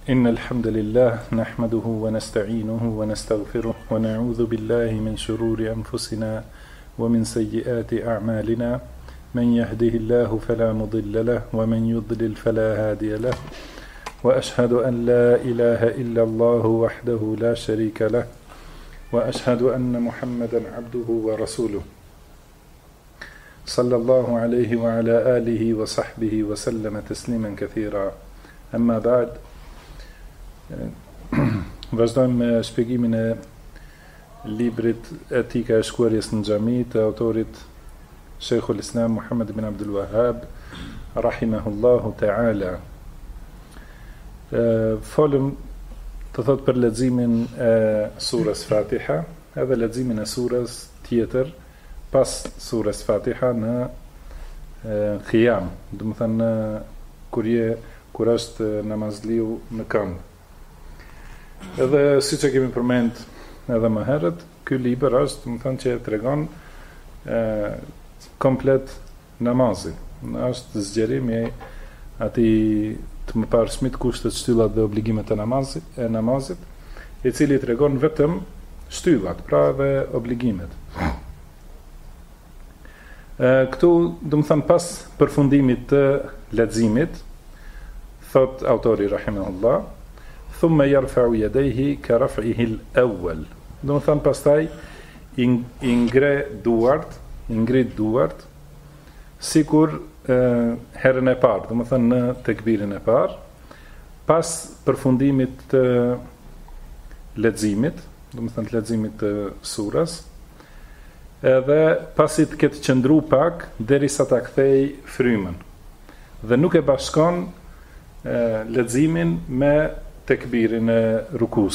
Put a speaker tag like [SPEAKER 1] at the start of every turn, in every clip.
[SPEAKER 1] إن الحمد لله نحمده ونستعينه ونستغفره ونعوذ بالله من شرور أنفسنا ومن سيئات أعمالنا من يهده الله فلا مضل له ومن يضلل فلا هادي له وأشهد أن لا إله إلا الله وحده لا شريك له وأشهد أن محمدا عبده ورسوله صلى الله عليه وعلى آله وصحبه وسلم تسليما كثيرا أما بعد. Vazhdojmë me shpjegimin e librit Etika e shkuarjes në xhami të autorit Sheikhul Islam Muhammad ibn Abdul Wahhab rahimahullahu ta'ala. Folëm të thot për leximin e surës Fatiha edhe leximin e surës tjetër pas surës Fatiha në Qiyam, do të thënë kur është namazliu në këmbë. Edhe siç e kemi përmend edhe më herët, ky libër është, do të thënë, që tregon komplet namazin. Është zgjerim i atij të mëparshmit kushtet, shtyllat dhe obligimet e namazit, i cili tregon vetëm shtyllat, pra dhe obligimet. Këtu, do të thënë, pas përfundimit të leximit, thot autori rahimahullah, thumma yarfa'u yadayhi ka raf'ihi al-awwal. Do të thënë pastaj i ngrit duart sikur herën e parë, do të thënë në tekbirin e parë, pas përfundimit të leximit, do të thënë leximit të surës, edhe pasi të ketë qëndru pak derisa ta kthej frymën. Dhe nuk e bashkon leximin me tekbirin e rukus.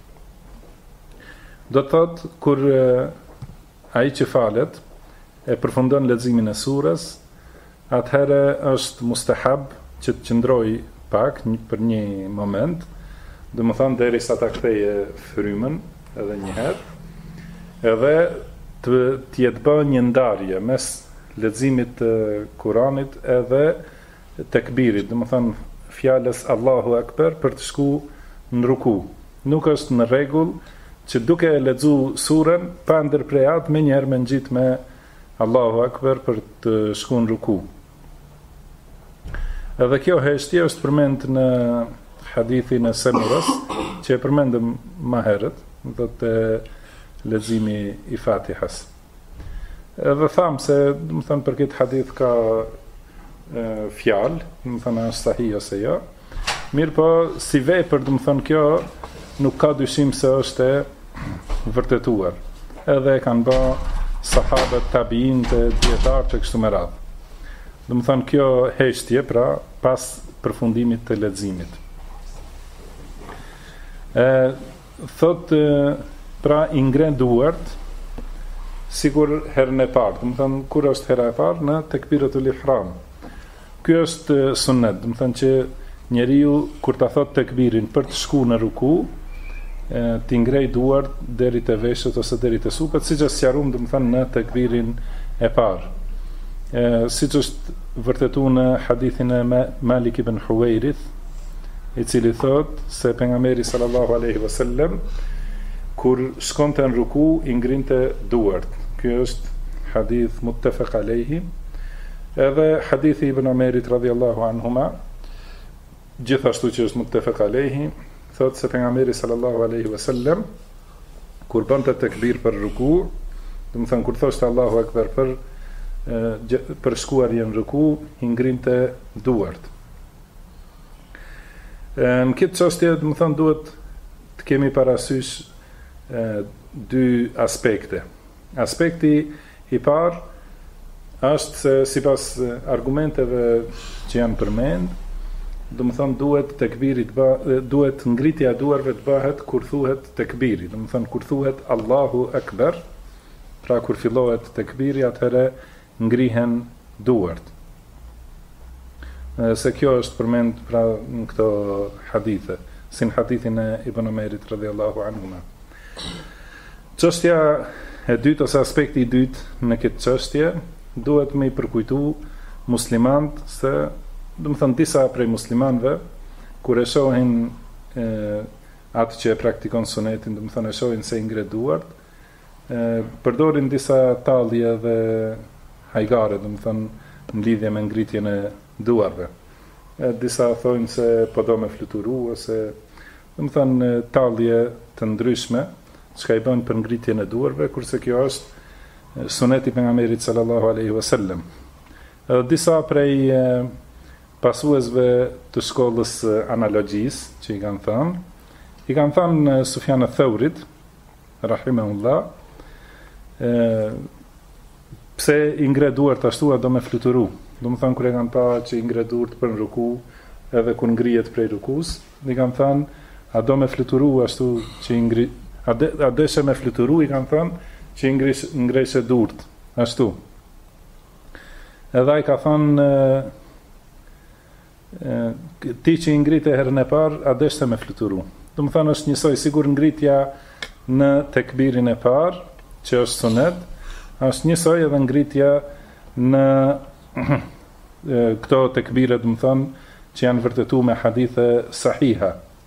[SPEAKER 1] Do të thot, kur ai që falet e përfundon leximin e surës, atëherë është mustahab që të qëndroj pak për një moment, do të thonë derisa ta ktheje frymën edhe një herë, edhe të jetë bë një ndarje mes leximit të Kuranit edhe tekbirit, do të thonë fjalës Allahu Akbar për të shku në ruku. Nuk është në rregull që duke e lexu surën pa ndërprejat me njerë me ngjit me Allahu Akbar për të shku në ruku. Edhe kjo heshtje është përmend në hadithin e Samurës, që e përmendëm më herët, do të leximi i Fatihas. Edhe tham se, do të them, për këtë hadith ka fjalë, do të thënë është sahih ose jo. Mirë po, si vepër, do të thënë, kjo nuk ka dyshim se është e vërtetuar. Edhe kanë bë sahabët, tabiin të dietar të kështu me radhë. Do të thënë, kjo heshtje, pra pas përfundimit të leximit. Thot, pra i ngren duart sikur herën e parë. Do të thënë, kur është hera e parë? Në tekbiratul ihram. Ky është sunnet, do të thënë që njeriu kur ta thot tekbirin për të shku në ruku, t'i ngrej duart deri te veshët ose deri te supët, siç është sqaruar, do të thënë, në tekbirin e parë. Siç është vërtetuar në hadithin e Malik ibn Huwairith, i cili thot se pejgamberi sallallahu alaihi wasallam kur shkonte në ruku i ngrinte duart. Ky është hadith muttafaq alaihi. Edhe hadithi ibn Omerit radhiyallahu anhuma, gjithashtu që është muttafaq alaihi, thot se pejgamberi sallallahu alaihi wasallam kur bënte tekbir për ruku, do të thënë kur thoshte Allahu Akbar për shkuarjen në ruku, i ngrinte duart. Në këtë çështje, do të thënë, duhet të kemi parasysh dy aspekte. Aspekti i parë është se sipas argumenteve që janë përmend, do të thonë duhet ngritja e duarve të bëhet kur thuhet tekbiri, do të thonë kur thuhet Allahu Akbar, pra kur fillohet tekbiri, atëherë ngrihen duart. Se kjo është përmend pra në këto hadithe, si në hadithin e Ibn Omerit radhiyallahu anhuma. Çështja e dytë ose aspekti i dytë në këtë çështje duhet me i përkujtu muslimant se, do të thënë, disa prej muslimanëve kur e shohin atë që e praktikon sunetin, do të thonë e shohin se i ngre duart, përdorin disa tallje dhe hajgare, do të thonë në lidhje me ngritjen e duarve. Disa thonë se po do me fluturu, ose do të thonë tallje të ndryshme, çka i bën për ngritjen e duarve, kurse kjo është suneti pejgamberit sallallahu alaihi wasallam. Disa prej pasuesve të shkollës analogjisë që i kanë thënë Sufjan ath-Thaurit rahimahullah, pse i ngre duart ashtu, a do me fluturu. Do më thënë, kër e kanë pa që i ngre duart për në ruku, edhe kër ngrijet prej rukus, i kanë thënë, a do me fluturu ashtu që i ngri, a deshe me fluturu, i kanë thënë, që i ngreshe duart ashtu. Edhe i ka thënë, ti që i ngrite herën e parë, a deshe me fluturu. Do më thënë, është njësoj, sigur ngritja në tekbirin e parë, që është sunet, është njësoj edhe ngritja në këto tekbire, do më thënë, që janë vërtetu me hadithe sahiha.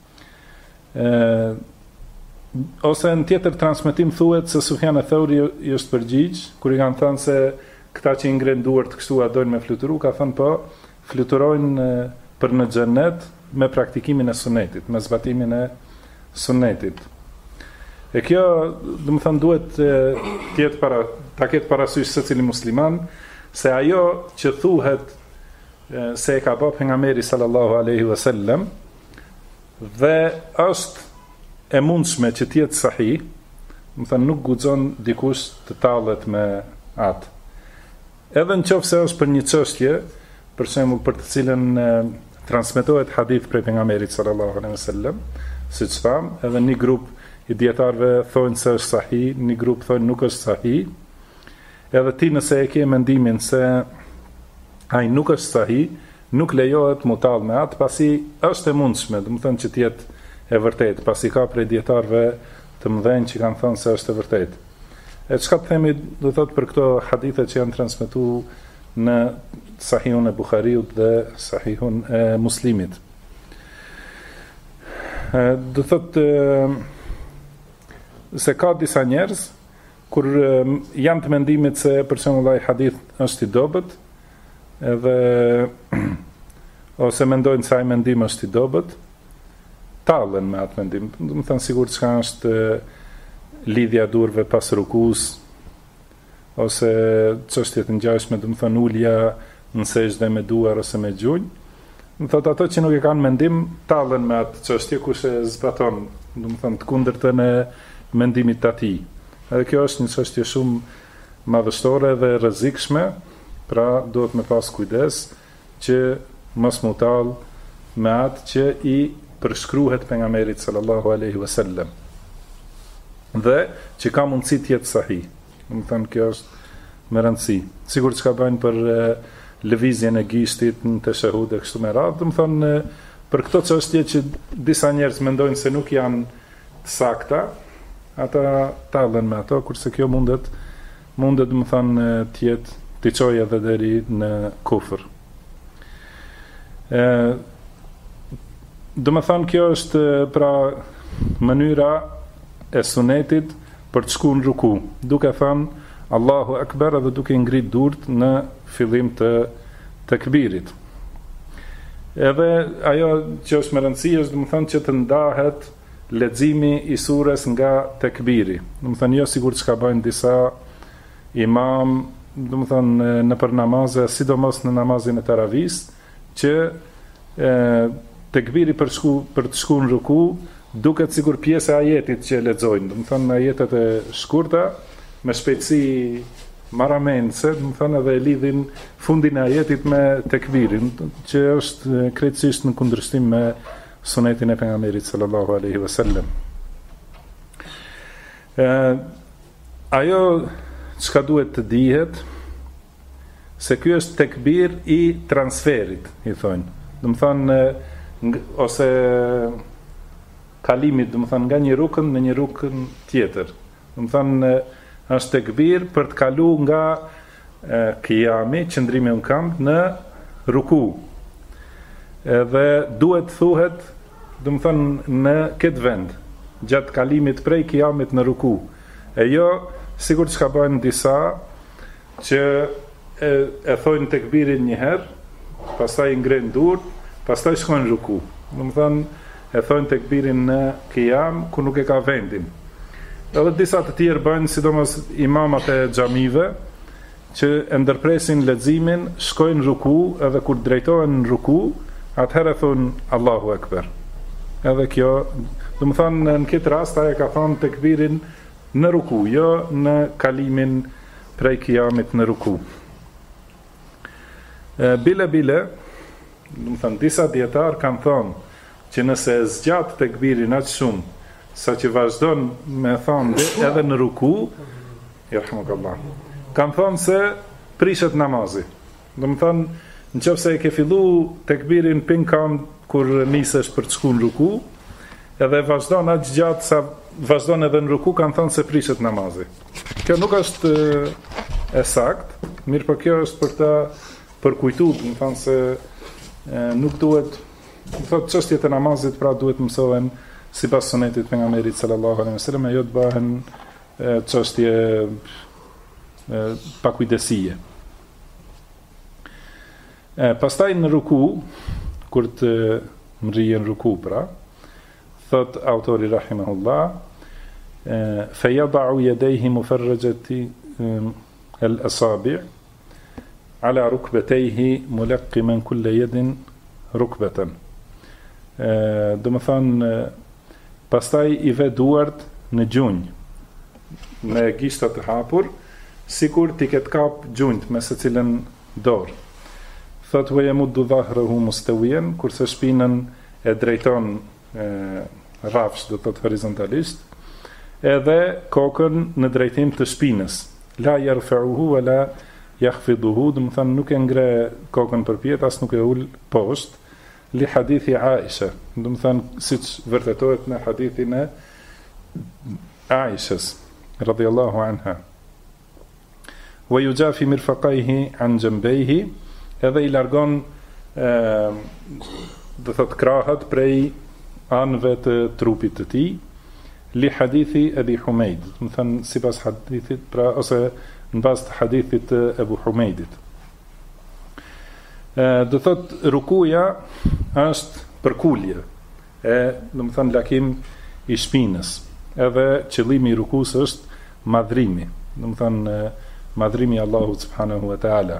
[SPEAKER 1] Ose në tjetër transmetim thuhet se Sufjan ath-Thauri i është përgjigj, kur i kanë thënë se këta që i ngren duart kështu a dojnë me fluturu, ka thënë po, fluturojnë për në xhennet me praktikimin e sunetit, me zbatimin e sunetit. E kjo, do më thënë, duhet ta ketë parasysh secili musliman, se ajo që thuhet se e ka bë pejgamberi sallallahu alaihi wasallam dhe është e mundshme që të jetë sahih, do të thënë nuk guxon dikush të tallet me atë. Edhe nëse është për një çështje, për shembull për të cilën transmetohet hadith prej pejgamberit sallallahu alaihi wasallam, siç tham, edhe një grup i dietarëve thonë se është sahih, një grup thonë nuk është sahih. Edhe ti nëse e ke mendimin se ai nuk është sahih, nuk lejohet mu tall me atë, pasi është e mundshme, do të thënë që të jetë e vërtetë, pasi ka prej dietarëve të mëdhenj që kanë thënë se është e vërtetë. E çka të themi, do të thotë për këto hadithe që janë transmetuar në Sahihun e Buhariut dhe Sahihun e Muslimit. Do të thotë se ka disa njerëz kur janë të mendimit se për shembull ai hadith është i dobët, edhe ose mendojnë se ai mendim është i dobët, tallen me atë mendim. Do të thënë sigurt çka është lidhja durve pas rukus, ose çështje të ngjashme, do të thënë ulja në sejdë me duar ose me gjunjë. Do thotë ato që nuk e kanë mendim, tallen me atë çështje kush e zbaton, do të thënë të kundërtën e mendimit të atij. Edhe kjo është një çështje shumë madhështore dhe rrezikshme, pra duhet me pas kujdes që mos mu tall me atë që i përshkruhet pejgamberit sallallahu alaihi wasallam dhe që ka mundësi të jetë sahih. Do të thënë kjo është me rëndësi. Sigur çka bëjnë për lëvizjen e gishtit në teshehud e kështu me radhë, do të thënë për këto çështje që disa njerëz mendojnë se nuk janë të sakta, ata tallen me ato, kurse kjo mundet do të thënë të jetë të çojë edhe deri në kufër. Do të thënë kjo është pra mënyra e sunetit për të shkuar në ruku, duke thënë Allahu Akbar dhe duke ngrit durt në fillim të tekbirit. Edhe ajo që është me rëndësi është, do të thënë, që të ndahet leximi i surës nga tekbiri. Do të thënë jo sigurt çka bëjnë disa imam, do të thënë në për namaze, sidomos në namazin e taravis, që tekbiri për të shkuar në ruku duket sigur pjesë e ajetit që lexojnë. Do të thënë ajetet e shkurta me shpejtësi maramense, do të thënë edhe lidhin fundin e ajetit me tekbirin, që është krejtësisht në kundërshtim me sunetin e pejgamberit sallallahu alaihi wasallam. Ajo çka duhet të dihet se ky është tekbir i transferit, i thonë. Do të thënë ose kalimit, do të thënë nga një rukn në një rukn tjetër. Do të thënë është tekbir për të kalu nga qiyami, qëndrimi në këmbë, në ruku. Edhe duhet thuhet do më thënë në këtë vend, gjatë kalimit prej kijamit në ruku. E jo, sigur që ka bëjnë disa, që e thojnë tekbirin një herë, pastaj ngrenë durët, pastaj shkojnë ruku. Do më thënë, e thojnë tekbirin në kijam, ku nuk e ka vendin. Edhe disa të tjerë bëjnë, sidomos imamat e xhamive, që e ndërpresin leximin, shkojnë ruku, edhe kur drejtohen në ruku, atëherë thonë Allahu Ekber. Edhe kjo, do më thonë në këtë rast ai ka thonë tekbirin në ruku, jo në kalimin prej kijamit në ruku. Bile, do më thonë disa dietar kanë thonë që nëse zgjat tekbirin aq shumë, sa që vazhdon me thonë edhe në ruku, yarhamukallah, kanë thonë se prishet namazi. Do më thonë, në qoftë se e ke fillu tekbirin pinkam kur nisesh për të shkuar në ruku, edhe vazhdon aq gjatë sa vazhdon edhe në ruku, kanë thonë se prishet namazi. Kjo nuk është e saktë, mirë për kjo është për ta përkujtuar, do më thonë se nuk duhet, do thotë çështjet e namazit pra duhet mësohen sipas sunetit pejgamberit sallallahu alaihi wasallam, jo të bëhen çështje pakujdesie. Pastaj në ruku, kur të mrijen ruku pra, thot autori rahimahullah, fejadau jedejhi mufarrajati al-asabi' ala rukbetejhi mulaqqiman kulle jedin rukbeten. Do më thonë, pastaj i ve duart në gjunjë, me gishtat të hapur, sikur t'i ketë kap gjunjt me se cilën dorë. Thot ve yamuddu dhahrahu mustawiyan, kurse shpinën e drejton rrafsh, do të thotë horizontalisht, edhe kokën në drejtim të shpinës. La yarfa'uhu wa la yakhfiduhu, do të thonë nuk e ngre kokën përpjet, as nuk e ul poshtë, li hadithi Aisha, do të thonë siç vërtetohet në hadithin e Aishës radhiyallahu anha. Wa yujafi mirfaqaihi an janbayhi, edhe i largon do thot krahët prej anëve të trupit të tij, li hadithi Abi Humeid, do të thënë sipas hadithit pra, ose në bazë të hadithit të Abu Humeidit. Do thot rukuja është përkulje, do të thënë lakim i shpinës, edhe qëllimi i rukus është madhrimi, do të thënë madhrimi Allahut subhanahu wa taala.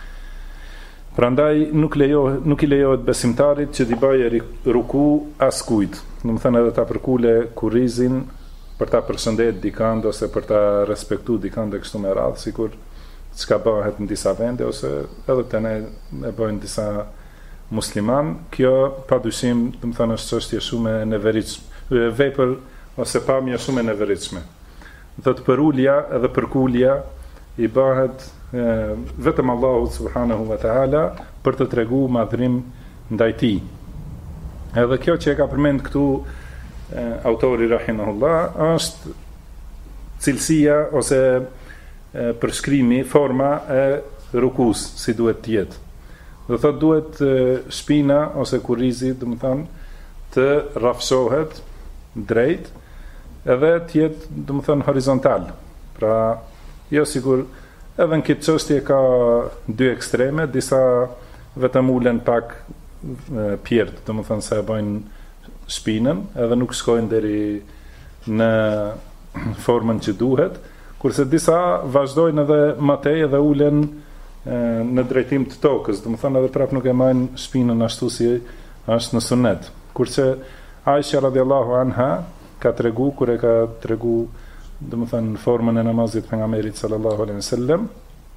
[SPEAKER 1] Prandaj nuk i lejohet besimtarit që t'i bëjë ruku askujt. Do të thënë edhe ta përkule kurrizin për ta përshëndet dikand ose për ta respektuar dikand e kështu me radhë, sikur çka bëhet në disa vende ose edhe te ne e bëjnë disa musliman. Kjo padyshim, do të thënë, është çështje shumë e neveritshme, vepër ose pamje shumë e neveritshme. Do të përulja edhe përkulja i bëhet vetëm Allahu subhanahu wa taala për të treguar madhrim ndaj tij. Edhe kjo që e ka përmend këtu autori rahimahullah është cilësia ose përshkrimi, forma e rukus si duhet të jetë. Do thotë duhet shpina ose kurrizi, do të thonë, të rrafshohet drejt edhe të jetë, do të thonë, horizontal. Pra, jo sigur edhe në këtë çështje ka dy ekstreme, disa vetëm ulen pak pjert, do të thënë se e bëjnë shpinën, edhe nuk shkojnë deri në formën që duhet, kurse disa vazhdojnë edhe më tej edhe ulen në drejtim të tokës, do të thënë edhe prap nuk e marrin shpinën ashtu si është në sunet. Kurse Aisha radhiyallahu anha ka tregu, kur e ka tregu, do të thënë, formën e namazit pejgamberit sallallahu alaihi wasallam,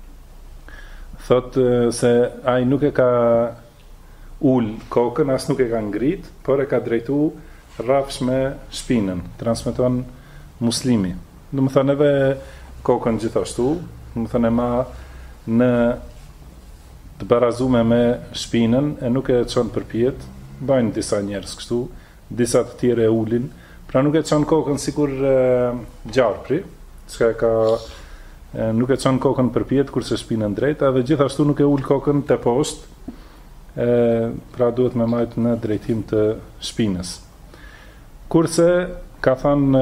[SPEAKER 1] thotë se ai nuk e ka ul kokën, as nuk e ka ngrit, por e ka drejtu rrafsh me shpinën, transmeton Muslimi. Do të thënë edhe kokën gjithashtu, do të thënë ma në të barazume me shpinën, e nuk e çon përpjet, bëjnë disa njerëz kështu, disa të tjerë e ulin. Pra nuk e çon kokën sikur gjarpri, nuk e çon kokën përpjet kurse shpinën drejt, edhe gjithashtu nuk e ul kokën te poshtë, pra duhet me majt në drejtim të shpinës. Kurse ka thënë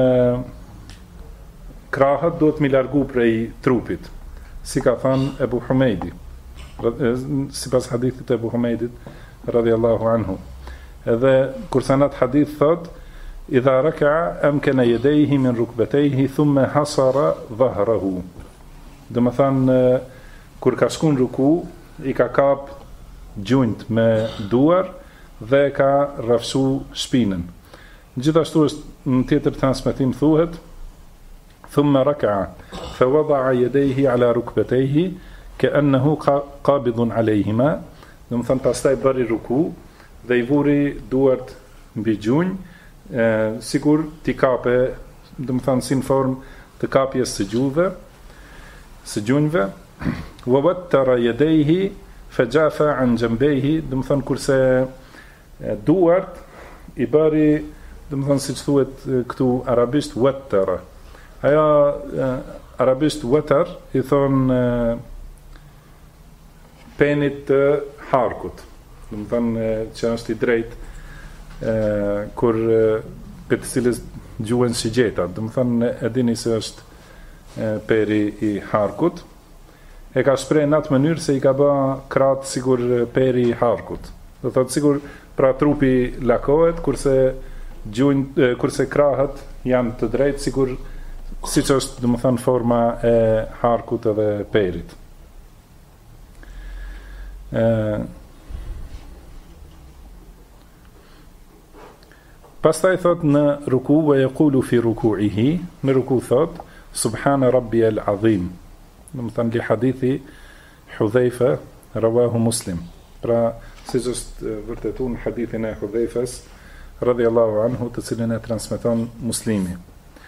[SPEAKER 1] krahët duhet mi largu prej trupit, si ka thënë Ebu Humejdi, sipas hadithit e Ebu Humejdit radhiyallahu anhu. Edhe kurse në atë hadith thot, idha raka'a amkana yadayhi min rukbatayhi thumma hasara dhahrahu. Do të thënë kur ka shku në ruku, i ka kap gjunjt me duar dhe ka rrafsu shpinën. Gjithashtu është në tjetër transmetim thuhet, thumma raka'a fa wada'a yadayhi ala rukbatayhi ka'annahu qabidun alayhima. Do të thënë pastaj bëri ruku dhe i vuri duart mbi gjunjë, sikur t'i kape, do të thënë si në formë të kapjes së gjunjëve, wa wattara yadayhi fajafa an janbayhi, do të thënë kurse duart i bëri, do të thënë siç thuhet këtu arabisht wattara. Ajo arabisht watar i thon penit të harkut, do të thënë që është i drejtë, kur për të cilës gjuhen shigjeta, do të thënë e dini se është peri i harkut, e ka shpreh në atë mënyrë se i ka bë krahët sigur peri i harkut. Do thotë sigur pra trupi lakohet, kurse krahët janë të drejtë, sigur siç është, do të thënë, forma e harkut edhe perit. Pastaj thot në ruku, wa yaqulu fi ruku'ihi, në ruku thot subhana rabbiyal azim. Do të thënë li hadithi Hudhaifa rawahu Muslim. Pra siç është vërtetuar në hadithin e Hudhaifës radhiyallahu anhu, të cilin e transmeton Muslimi.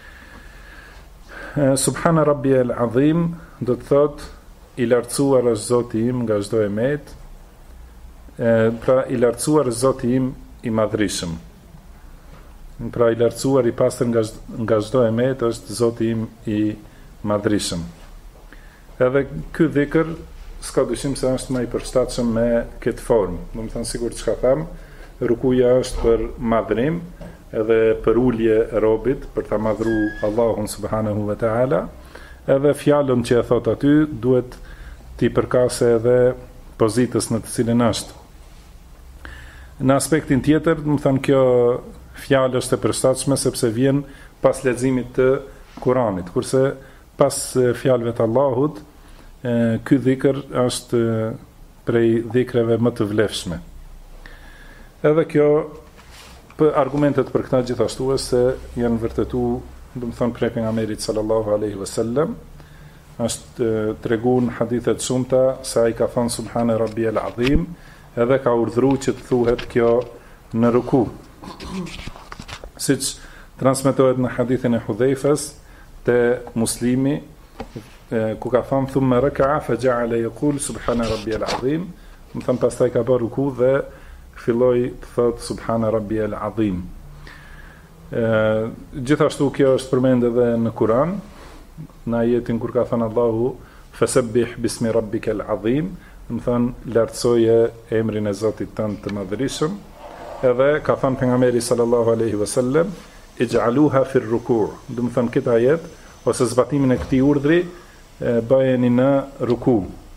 [SPEAKER 1] Subhana rabbiyal azim do të thot i lartësuar është Zoti im nga çdo emet, pra i lartësuar është Zoti im i madhrishëm. Pra i lartësuar i pastër nga çdo emet është Zoti im i madhrishëm. Edhe ky dhikr s'ka dyshim se është më i përshtatshëm me këtë formë. Do të thënë sikur çka them, rukuja është për madhrim, edhe për ulje e robit, për ta madhru Allahun subhanahu wa taala, edhe fjalën që e thot aty duhet t'i përkase edhe pozitës në të cilën është. Në aspektin tjetër, do të thënë kjo fjalë është e përshtatshme sepse vjen pas leximit të Kuranit, kurse pas fjalëve të Allahut, ky dhikr është prej dhikreve më të vlefshme. Edhe kjo, për argumentet për këta gjithashtu se janë vërtetuar, do të thonë prej pejgamberit sallallahu alaihi wasallam, është treguar në hadithe të shumta se ai ka thënë subhana rabbiyal azim, edhe ka urdhëruar që të thuhet kjo në ruku. Siç transmetohet në hadithin e Hudhaifës te Muslimi, ku ka thënë thumma raka'a fa ja'ala yaqul subhana rabbiyal azim, do të thënë pastaj ka bërë ruku dhe filloi të thotë subhana rabbiyal azim. Gjithashtu kjo është përmendur edhe në Kur'an, në ajetin kur ka thënë Allahu fasabbih bismi rabbikal azim, do të thënë lartësoje emrin e Zotit tënd të madhërisëm. Edhe ka thënë pejgamberi sallallahu alaihi wasallam ij'aluha fi ruku', do të thënë këtë ajet ose zbatimin e këtij urdhri bëheni në ruku.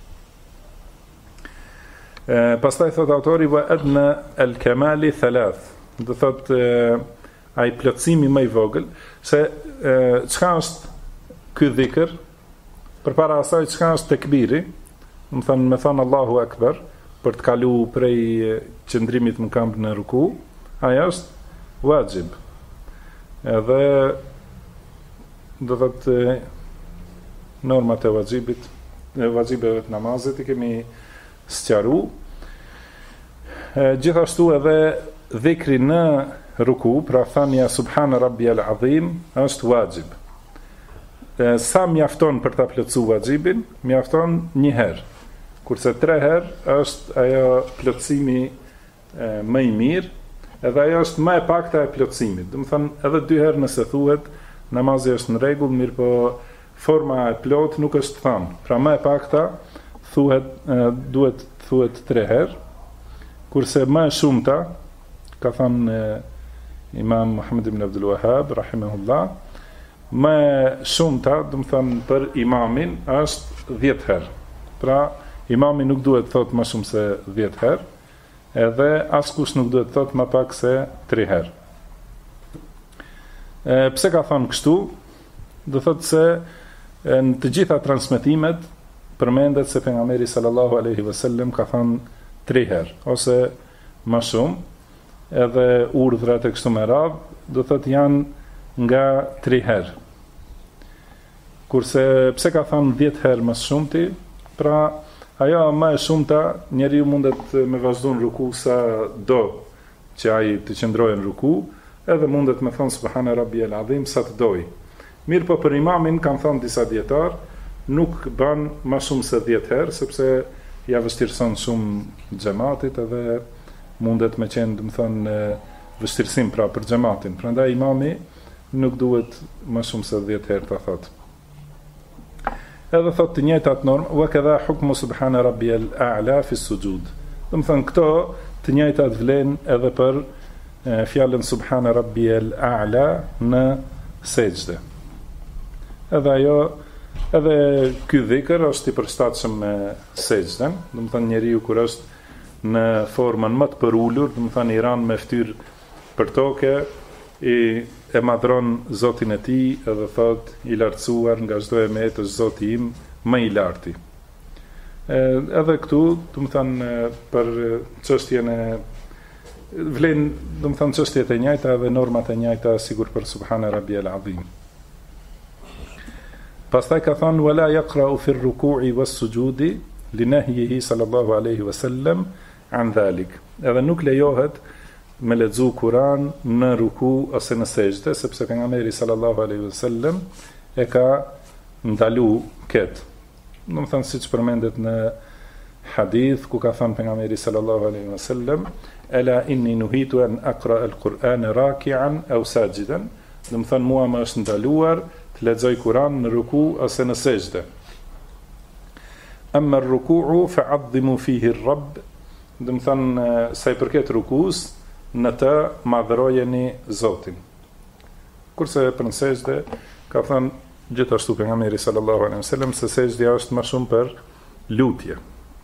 [SPEAKER 1] Pastaj thot autori wa adna al-kamali thalath, do thot ai plotësimi më i vogël, se çka është ky dhikr, përpara asaj çka është tekbiri, do të thënë me thënë Allahu Akbar, për të kalu prej qëndrimit në këmbë në ruku, aja është wajib. Edhe do thot normat e vajibeve të namazit i kemi sqaru. Gjithashtu edhe dhikri në ruku, pra thënia subhana rabbiyal azim, është wajib. Sa mjafton për ta plotësuar vajibin? Mjafton një herë. Kurse 3 herë është ajo plotësimi më i mirë, edhe ajo është më e pakta e plotësimit. Do të thënë edhe 2 herë nëse thuhet, namazi është në rregull, mirë po forma e plot nuk është thënë. Pra më e pakta duhet thuhet 3 herë, kurse më e shumta, ka thënë Imam Muhammed ibn Abdul Wahhab rahimahullah, më shumta, do të thënë për imamin është 10 herë. Pra imami nuk duhet thot më shumë se 10 herë, edhe askush nuk duhet thot më pak se 3 herë. Pse ka thonë kështu? Do thotë se në të gjitha transmetimet përmendet se pejgamberi sallallahu alaihi wasallam ka thënë 3 herë ose më shumë, edhe urdhrat e kështu me radhë, do thotë janë nga 3 herë. Kurse pse ka thënë 10 herë më shumti, pra ajo më e shumta njeriu mundet me vazhdu në ruku sa do që ai të qëndrojë në ruku, edhe mundet me thonë subhana rabbiyal azim sa të doj. Mirë po për imamin kanë thonë disa dietar, nuk bën më shumë se 10 herë, sepse ja vështirëson shumë xhamatit edhe mundet me qenë, do të thonë, vështirësim pra për xhamatin. Prandaj imami nuk duhet më shumë se 10 herë ta thotë. Edhe thotë të njëjtat normë, wa kadha hukmu subhana rabbiyal a'la fi sujud. Do të thonë këto të njëjtat vlen edhe për fjalën subhana rabbiyal a'la në sejdë. Edhe ky dhikr është i përshtatshëm me sejdën, do të thonë njeriu kur është në formën më të përulur, do të thonë i ran me fytyrë për tokë, e madhron Zotin e tij, edhe thot i lartësuar nga çdo emet është Zoti im më i larti. Edhe këtu, do të thonë për çështjen e vlen, do të thonë çështjet e njëjta dhe normat e njëjta sigur për subhana rabbiyal azim. Pastaj ka thonë wala yaqra'u fi ar-ruku'i was-sujudi li nahyihi sallallahu alaihi wasallam an dhalik. Edhe nuk lejohet me lexu Kur'an në ruku ose në sejdë, sepse pejgamberi sallallahu alaihi wasallam e ka ndalu këtë. Do të thonë siç përmendet në hadith ku ka thënë pejgamberi sallallahu alaihi wasallam ala inni nuhitu an aqra al-Qur'ana raki'an aw sajidan. Do të thonë mua më është ndaluar të lexoj Kur'an në ruku ose në sejdë. Amma ar-ruku'u fa'azzimu fihi ar-rabb. Do të thonë sa i përket rukus, në të madhërojeni Zotin. Kurse për në sejdë, ka thënë gjithashtu pejgamberi sallallahu alaihi wasallam se sejdja është më shumë për lutje.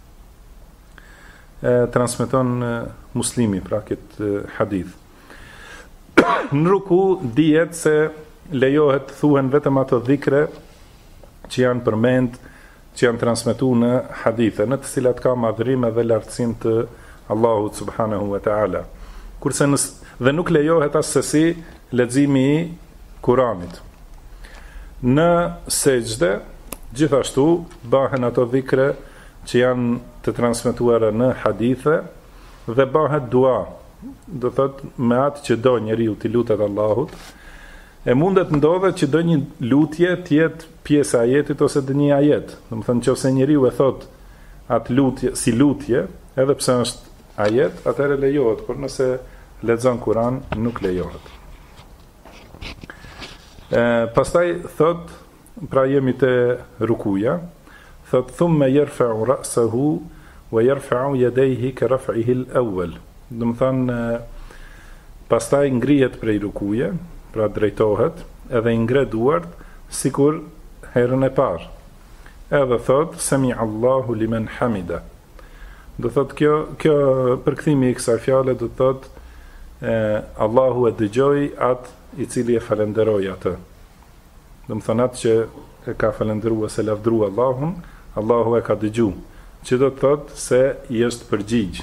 [SPEAKER 1] Transmeton Muslimi pra këtë hadith. Në ruku dihet se lejohet thuhen vetëm ato dhikre që janë përmend, që janë transmetuar në hadithe, në të cilat ka madhërim dhe lartësim të Allahut subhanahu wa ta'ala. Kurse dhe nuk lejohet as sesi leximi i Kuranit. Në sejdë gjithashtu bëhen ato dhikre që janë të transmetuara në hadithe dhe bëhet dua, do thot me atë që do njeriu të lutet Allahut. E mundet ndodhet që do një lutje të jetë pjesë e ajetit ose dhe një ajet. Do të thonë nëse njeriu e thot atë lutje si lutje, edhe pse është ajet, atëherë lejohet, por nëse lexon Kur'an nuk lejohet. Pastaj thot, pra jemi te rukuja, thot thumma yarfa'u ra'sahu wa yarfa'u yadayhi ka raf'ihi al-awwal. Do të thonë pastaj ngrihet prej rukuje, pra drejtohet, edhe i ngre duart sikur herën e parë. Edhe thot sami Allahu liman hamida. Do thot kjo përkthimi i kësaj fjale do thot Allahu e dëgjoi atë i cili e falenderoi atë. Do të thonë atë që e ka falendëruar se lavdrua Allahun, Allahu e ka dëgju, që do të thot se i është përgjigj.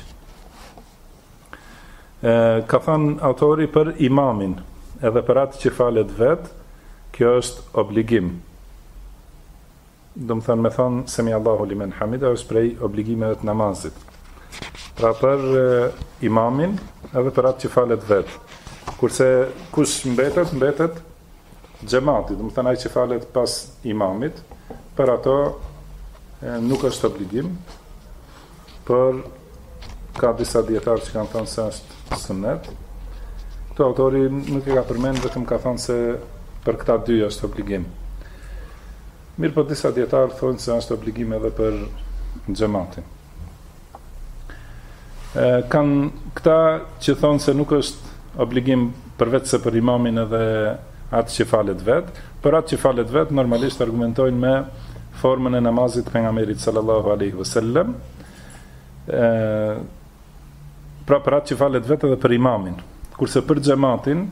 [SPEAKER 1] Ka thënë autori për imamin, edhe për atë që falet vet, kjo është obligim. Do të thonë me thonë semi Allahu limen hamida është prej obligimeve të namazit. Pra për imamin edhe për atë që falet vet. Kurse kush mbetet xhamati, do të thonë ai që falet pas imamit, për ato nuk është obligim, por ka disa dietarë që kanë thënë se është sunnet. Këto autori nuk e ka përmend, vetëm ka thënë se për këta dy është obligim. Mirë, po disa dietarë thonë se është obligim edhe për xhamatin. Kanë këta që thonë se nuk është obligim përveç se për imamin edhe atë që falet vetë, për atë që falet vetë normalisht argumentojnë me formën e namazit pejgamberit sallallahu alaihi wasallam. Pra për atë që falet vetë edhe për imamin. Kurse për xhamatin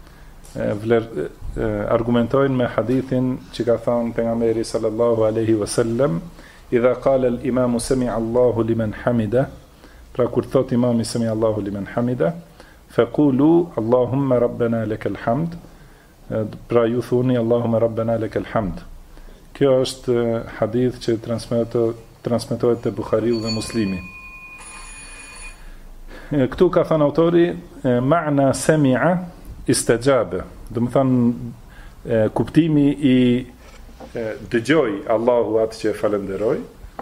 [SPEAKER 1] argumentojnë me hadithin që ka thënë pejgamberi sallallahu alaihi wasallam, idha qala al-imamu sami'a Allahu liman hamida, pra kur thot imami sami'a Allahu liman hamida, faqulu Allahumma rabbana lakal hamd, pra ju thuni Allahumma rabbana lakal hamd. Kjo është hadith që transmetohet te Buhariu dhe Muslimi. Këtu ka thënë autori ma'na sami'a istajaba, do të thënë kuptimi i dëgjoj Allahu atë që falenderoj,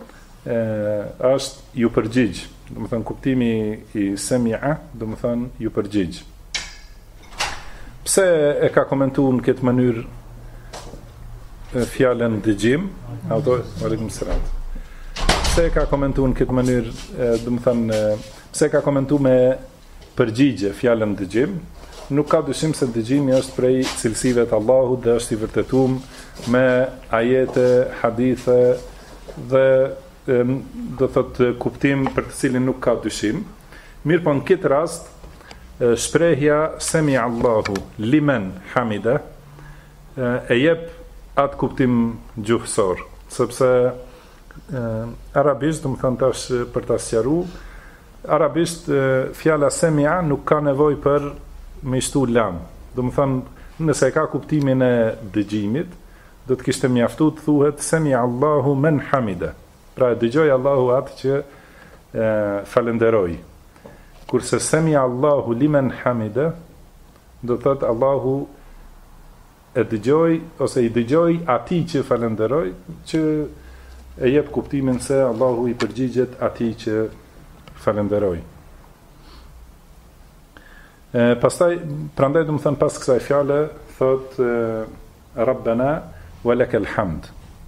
[SPEAKER 1] është ju përgjigj. Do të thënë kuptimi i sami'a, do të thënë ju përgjigj. Pse e ka komentuar në këtë mënyrë fjalën dëgjim? Autori, aleikum selam. Pse e ka komentuar në këtë mënyrë, do të thënë pse ka komentuar me përgjigje fjalën dëgjim? Nuk ka dyshim se dëgjimi është prej cilësive të Allahut dhe është i vërtetuar me ajete, hadithe dhe do thotë kuptim për të cilin nuk ka dyshim. Mirë po në këtë rast shprehja semi Allahu limen hamida e jep atë kuptim gjuhësor, sepse arabisht, do të thënë tash për ta sqaruar, arabisht fjala semia nuk ka nevojë për me shtu lam. Do të thënë, nëse ka kuptimin e dëgjimit, do të kishte mjaftuar të thuhet semi Allahu men hamida. Pra dëgjoj Allahu atë që falenderoj. Kurse semi Allahu limen hamida, do të thotë Allahu e dëgjoj ose i dëgjoj atij që falenderoj, që e jep kuptimin se Allahu i përgjigjet atij që falenderoj. Pastaj, prandaj do të thënë pas kësaj fjale, thot Rabbana wa lakal hamd.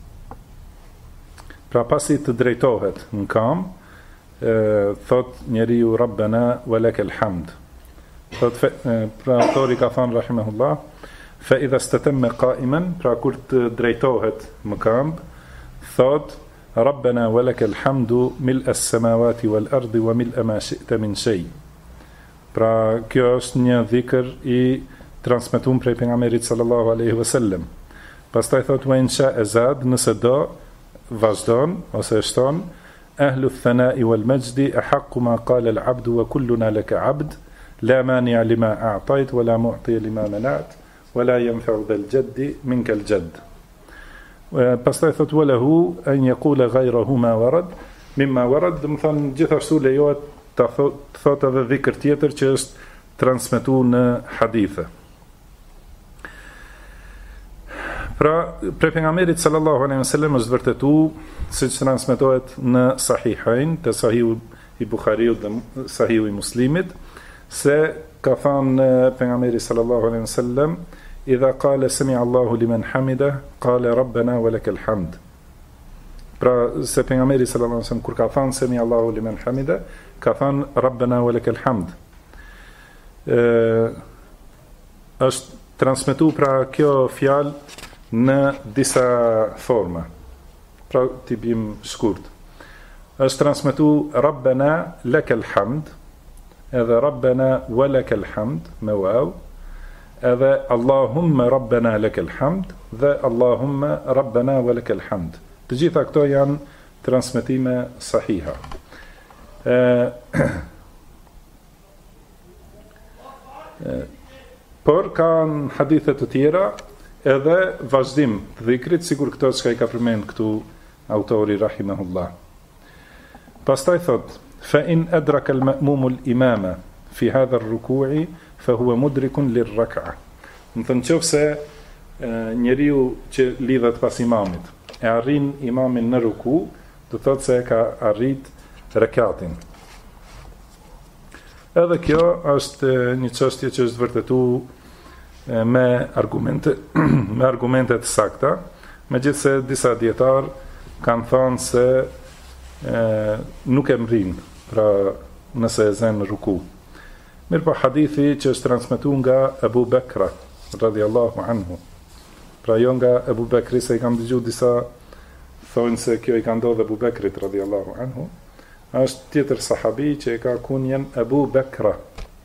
[SPEAKER 1] Pra pasi të drejtohet në kam, thot njeriu Rabbana wa lakal hamd. Thot pra autori ka thënë rahimahullah, fa idha istatamma qa'iman, pra kur të drejtohet në kam, thot Rabbana wa lakal hamdu mil'a as-samawati wal ardi wa mil'a ma shi'ta min shay. Pra kjo është një dhikr i transmetuar prej pejgamberit sallallahu alaihi wasallam. Pastaj thot wa insha azad, nëse do vazhdon ose shton ahlu ath-thana'i wal majdi ahaqqu ma qala al-'abdu wa kulluna laka 'abd la mani'a lima a'tayt wa la mu'ti lima mana'at wa la yanfa'u dhal jaddi minka al-jadd. Pastaj thot walahu an yaqula ghayrahu ma warad mimma warad, do të thonë gjithashtu lejohet të thot edhe dhikr tjetër që është transmetuar në hadithe. Pra, prej pejgamberit sallallahu alaihi wasallam është vërtetuar, siç transmetohet në Sahihain, te Sahihu i Buhariut dhe Sahihu i Muslimit, se ka thënë pejgamberi sallallahu alaihi wasallam, idha qala sami'a Allahu liman hamida, qala rabbana wa lakal hamd. Pra, se pejgamberi sallallahu alaihi wasallam kur ka thënë sami'a Allahu liman hamida, ka thënë rabbana wa lakal hamd. Është transmetuar pra kjo fjalë në disa forma. Pra t'i bim shkurt. Është transmetuar rabbana lakal hamd, edhe rabbana wa lakal hamd me waw, edhe Allahumma rabbana lakal hamd dhe Allahumma rabbana wa lakal hamd. Të gjitha këto janë transmetime sahiha. Por kanë hadithe të tjera edhe vazhdim të dhikrit, sigur këto që i ka përmend këtu autori rahimahullah. Pastaj thot, fa in adraka al-ma'mumu al-imama fi hadha ar-ruku'i fa huwa mudrikun lir-rak'a. Do të nëse njeriu që lidhet pas imamit e arrin imamin në ruku, do thotë se ka arrit rekatin. Edhe kjo është një çështje që është vërtetuar me argumente të sakta, megjithse disa dietar kanë thënë se nuk e mrin, pra nëse e zën në ruku. Mirë po hadithi që është transmetuar nga Abu Bekra radhiyallahu anhu. Pra jo nga Abu Bekri, se i kam dëgjuar disa thonë se kjo i ka ndodhur Abu Bekrit radhiyallahu anhu. Është tjetër sahabi që e ka kunjen Abu Bekra.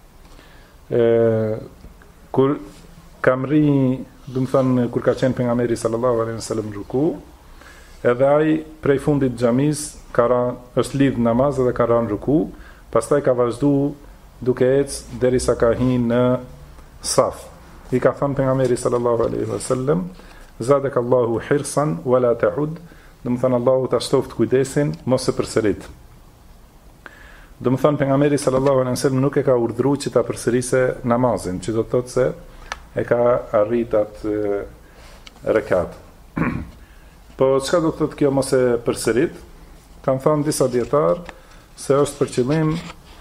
[SPEAKER 1] Kur kam ri, do të thënë, kur ka qenë pejgamberi sallallahu alaihi wasallam ruku, edhe ai prej fundit të xhamis është lidh namaz dhe ka rënë ruku, pastaj ka vazhduar duke ecë derisa ka hyrë në saf. I ka thënë pejgamberi sallallahu alaihi wasallam, "Zadakallahu hirsan wala ta'ud", do të thënë Allahu ta shtoft kujdesin, mos e përsërit. Do të thënë pejgamberi sallallahu alaihi wasallam nuk e ka urdhëruar që ta përsërisë namazin, që do të thotë se e ka arrit atë rekat. Po çka do të thotë kjo mos e përsërit? Kan thënë disa dietar se është për qëllim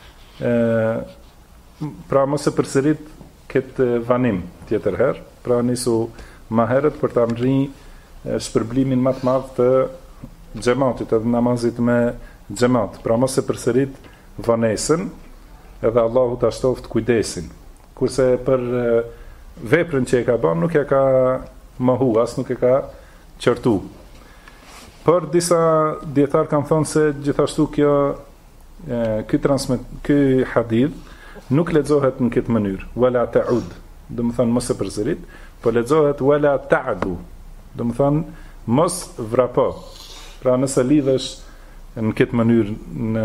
[SPEAKER 1] pra mos e përsërit këtë vanim tjetër herë, pra nisu më herët për ta ngritur shpërblimin më të madh të xhamatit, edhe namazit me xhamat. Pra mos e përsërit vanesën, edhe Allahu ta shtoft kujdesin. Kurse për veprën që e ka bën nuk e ka mohu, as nuk e ka qortu. Por disa dietar kanë thonë se gjithashtu ky hadith nuk lexohet në këtë mënyrë, wala ta'ud, do të thonë mos e përsërit, po lexohet wala ta'du, do të thonë mos vrapo. Pra nëse lidhesh në këtë mënyrë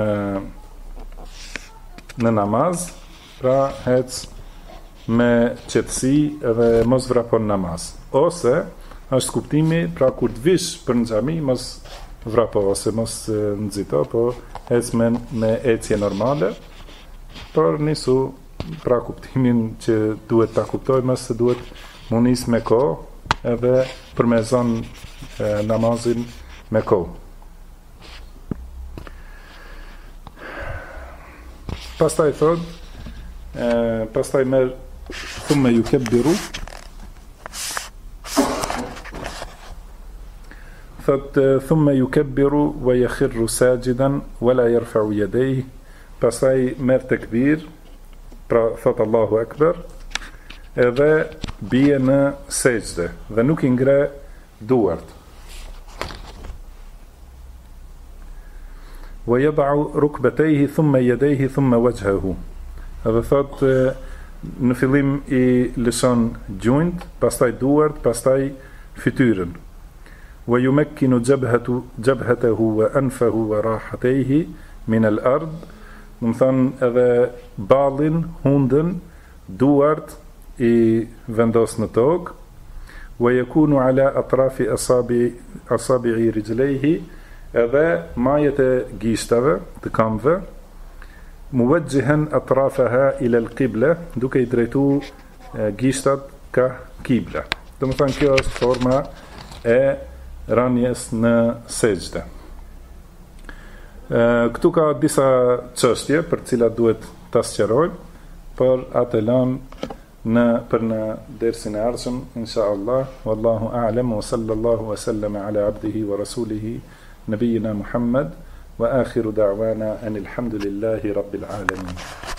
[SPEAKER 1] në namaz, pra hec me qetësi edhe mos vrapon namaz. Ose është kuptimi, pra kur të vish për në xhami, mos vrapo ose mos nxito, po hec me ecje normale. Por nisu pra kuptimin që duhet ta kuptojmë, se duhet munis me kohë edhe përmezon namazin me kohë. Pastaj thot, pastaj merr thumma yukabbiru. Thot thumma yukabbiru wa yakhirru sajidan wa la yarfa'u yadayhi. Pastaj merr tekbir, pra thot Allahu Akbar, edhe bie në sejdë dhe nuk i ngre duart. Wa yad'u rukbatayhi thumma yadayhi thumma wajhahu. Edhe thot në fillim i lëshon gjunjt, pastaj duart, pastaj fytyrën. Wa yumakkinu jabhatahu wa anfahu wa rahatayhi min al-ard. Do të thonë edhe ballin, hundën, duart i vendos në tokë. Wa yakunu ala atrafi asabi'i rijlayhi, edhe majet e gishtave të këmbëve, muwajjihan atrafaha ila al-qibla, duke i drejtuar gishtat ka kibla. Do të thonë kjo është forma e rënies në sejdë. Këtu ka disa çështje për të cilat duhet ta sqarojmë, por atë lëmë për në dersin e ardhshëm inshallah. Wallahu a'lam, wa sallallahu wa sallama ala abdihi wa rasulihi nabiyina Muhammad, wa akhiru da'wana anil hamdulillahi rabbil alamin.